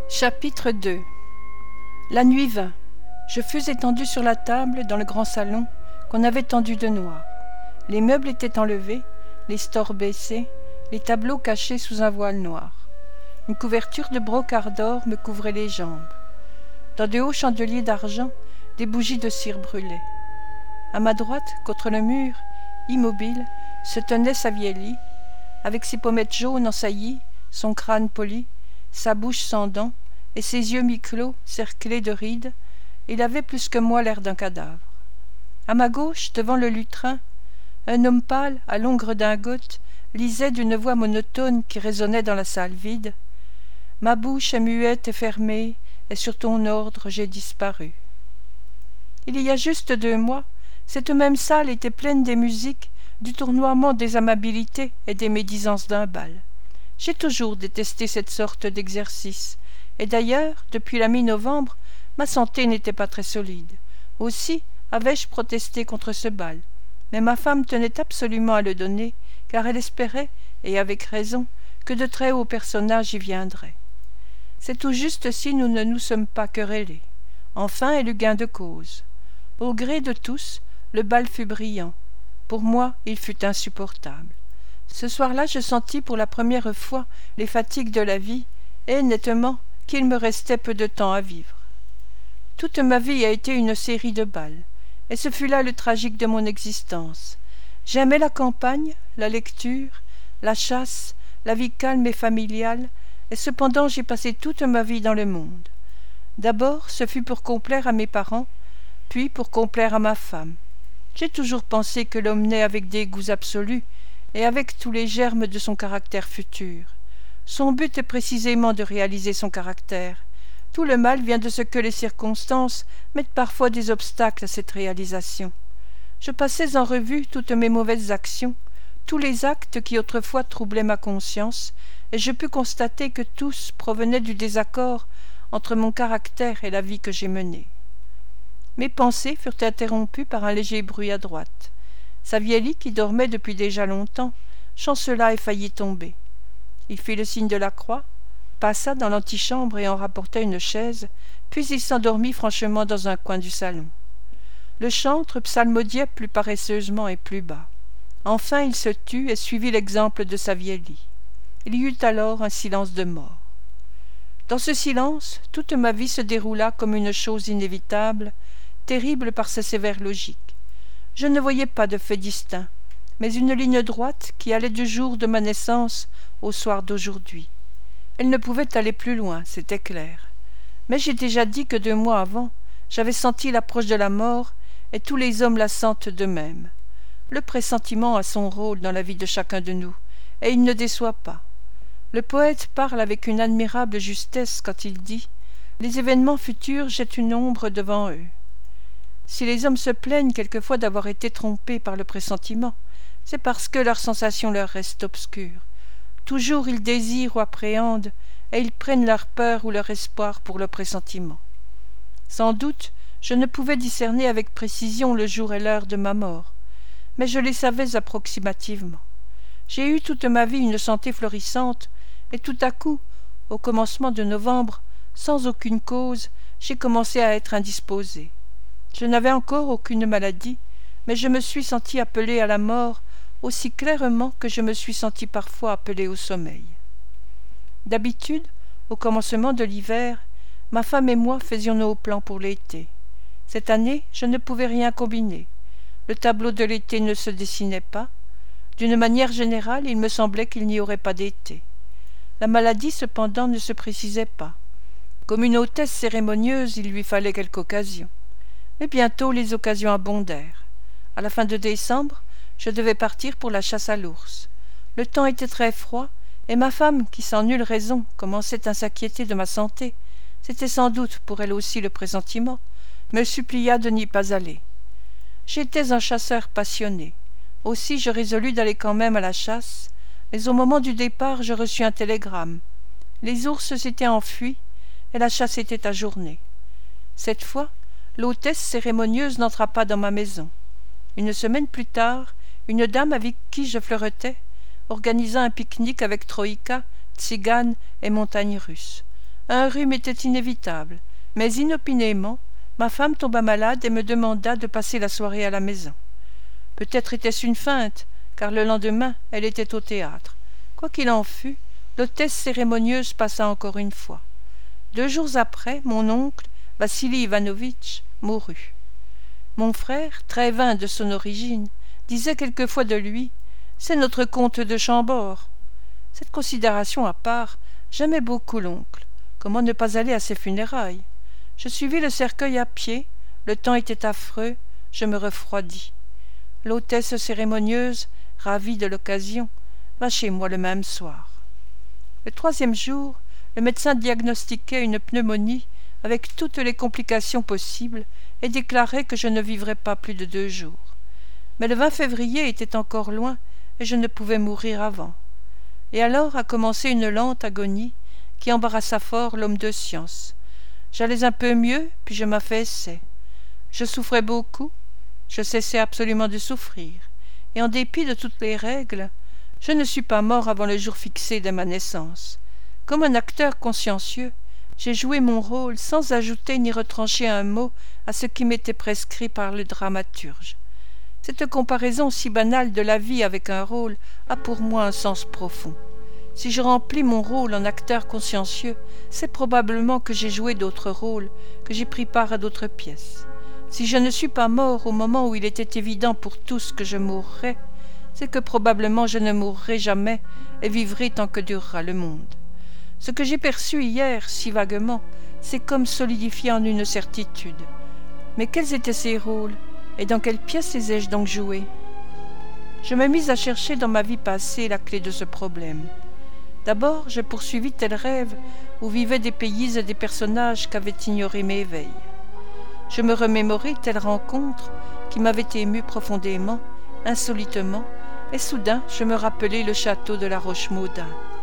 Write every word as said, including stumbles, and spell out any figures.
Chapitre deux. La nuit vint. Je fus étendu sur la table dans le grand salon qu'on avait tendu de noir. Les meubles étaient enlevés, les stores baissés, les tableaux cachés sous un voile noir. Une couverture de brocart d'or me couvrait les jambes. Dans de hauts chandeliers d'argent, des bougies de cire brûlaient. À ma droite, contre le mur, immobile, se tenait Savielli, avec ses pommettes jaunes en saillie, son crâne poli, sa bouche sans dents, et ses yeux mi-clos, cerclés de rides. Il avait plus que moi l'air d'un cadavre. À ma gauche, devant le lutrin, un homme pâle, à longue redingote, lisait d'une voix monotone qui résonnait dans la salle vide. « Ma bouche est muette et fermée, et sur ton ordre j'ai disparu. » Il y a juste deux mois, cette même salle était pleine des musiques, du tournoiement des amabilités et des médisances d'un bal. J'ai toujours détesté cette sorte d'exercice, et d'ailleurs, depuis la mi-novembre, ma santé n'était pas très solide. Aussi avais-je protesté contre ce bal, mais ma femme tenait absolument à le donner, car elle espérait, et avec raison, que de très hauts personnages y viendraient. C'est tout juste si nous ne nous sommes pas querellés. Enfin, elle eut gain de cause. Au gré de tous, le bal fut brillant. Pour moi, il fut insupportable. Ce soir-là, je sentis pour la première fois les fatigues de la vie, et, nettement, qu'il me restait peu de temps à vivre. Toute ma vie a été une série de bals, et ce fut là le tragique de mon existence. J'aimais la campagne, la lecture, la chasse, la vie calme et familiale, et cependant j'ai passé toute ma vie dans le monde. D'abord, ce fut pour complaire à mes parents, puis pour complaire à ma femme. J'ai toujours pensé que l'homme naît avec des goûts absolus, et avec tous les germes de son caractère futur. Son but est précisément de réaliser son caractère. Tout le mal vient de ce que les circonstances mettent parfois des obstacles à cette réalisation. Je passais en revue toutes mes mauvaises actions, tous les actes qui autrefois troublaient ma conscience, et je pus constater que tous provenaient du désaccord entre mon caractère et la vie que j'ai menée. Mes pensées furent interrompues par un léger bruit à droite. Savielli, qui dormait depuis déjà longtemps, chancela et faillit tomber. Il fit le signe de la croix, passa dans l'antichambre et en rapporta une chaise, puis il s'endormit franchement dans un coin du salon. Le chantre psalmodiait plus paresseusement et plus bas. Enfin il se tut et suivit l'exemple de Savielli. Il y eut alors un silence de mort. Dans ce silence, toute ma vie se déroula comme une chose inévitable, terrible par sa sévère logique. Je ne voyais pas de fait distinct, mais une ligne droite qui allait du jour de ma naissance au soir d'aujourd'hui. Elle ne pouvait aller plus loin, c'était clair. Mais j'ai déjà dit que deux mois avant, j'avais senti l'approche de la mort, et tous les hommes la sentent de même. Le pressentiment a son rôle dans la vie de chacun de nous, et il ne déçoit pas. Le poète parle avec une admirable justesse quand il dit « Les événements futurs jettent une ombre devant eux ». Si les hommes se plaignent quelquefois d'avoir été trompés par le pressentiment, c'est parce que leur sensation leur reste obscure. Toujours ils désirent ou appréhendent, et ils prennent leur peur ou leur espoir pour le pressentiment. Sans doute, je ne pouvais discerner avec précision le jour et l'heure de ma mort, mais je les savais approximativement. J'ai eu toute ma vie une santé florissante, et tout à coup, au commencement de novembre, sans aucune cause, j'ai commencé à être indisposé. Je n'avais encore aucune maladie, mais je me suis senti appelé à la mort aussi clairement que je me suis senti parfois appelé au sommeil. D'habitude, au commencement de l'hiver, ma femme et moi faisions nos plans pour l'été. Cette année, je ne pouvais rien combiner. Le tableau de l'été ne se dessinait pas. D'une manière générale, il me semblait qu'il n'y aurait pas d'été. La maladie, cependant, ne se précisait pas. Comme une hôtesse cérémonieuse, il lui fallait quelque occasion. Mais bientôt les occasions abondèrent. À la fin de décembre, je devais partir pour la chasse à l'ours. Le temps était très froid, et ma femme, qui sans nulle raison commençait à s'inquiéter de ma santé, c'était sans doute pour elle aussi le pressentiment, me supplia de n'y pas aller. J'étais un chasseur passionné. Aussi je résolus d'aller quand même à la chasse, mais au moment du départ je reçus un télégramme. Les ours s'étaient enfuis, et la chasse était ajournée. Cette fois, l'hôtesse cérémonieuse n'entra pas dans ma maison. Une semaine plus tard, une dame avec qui je flirtais organisa un pique-nique avec Troïka, Tsigane et montagnes russes. Un rhume était inévitable, mais inopinément, ma femme tomba malade et me demanda de passer la soirée à la maison. Peut-être était-ce une feinte, car le lendemain, elle était au théâtre. Quoi qu'il en fût, l'hôtesse cérémonieuse passa encore une fois. Deux jours après, mon oncle, Vassili Ivanovitch, mourut. Mon frère, très vain de son origine, disait quelquefois de lui « C'est notre comte de Chambord ». Cette considération à part, j'aimais beaucoup l'oncle. Comment ne pas aller à ses funérailles? Je suivis le cercueil à pied, le temps était affreux, je me refroidis. L'hôtesse cérémonieuse, ravie de l'occasion, va chez moi le même soir. Le troisième jour, le médecin diagnostiquait une pneumonie avec toutes les complications possibles et déclarait que je ne vivrais pas plus de deux jours. Mais le vingt février était encore loin et je ne pouvais mourir avant. Et alors a commencé une lente agonie qui embarrassa fort l'homme de science. J'allais un peu mieux, puis je m'affaissais. Je souffrais beaucoup, je cessais absolument de souffrir, et en dépit de toutes les règles, je ne suis pas mort avant le jour fixé de ma naissance. Comme un acteur consciencieux, j'ai joué mon rôle sans ajouter ni retrancher un mot à ce qui m'était prescrit par le dramaturge. Cette comparaison si banale de la vie avec un rôle a pour moi un sens profond. Si je remplis mon rôle en acteur consciencieux, c'est probablement que j'ai joué d'autres rôles, que j'ai pris part à d'autres pièces. Si je ne suis pas mort au moment où il était évident pour tous que je mourrais, c'est que probablement je ne mourrai jamais et vivrai tant que durera le monde. Ce que j'ai perçu hier, si vaguement, c'est comme solidifié en une certitude. Mais quels étaient ces rôles, et dans quelles pièces les ai-je donc joués? Je me mis à chercher dans ma vie passée la clé de ce problème. D'abord, je poursuivis tel rêve où vivaient des pays et des personnages qu'avaient ignoré mes veilles. Je me remémorai telle rencontre qui m'avait ému profondément, insolitement, et soudain je me rappelai le château de la Roche-Maudin.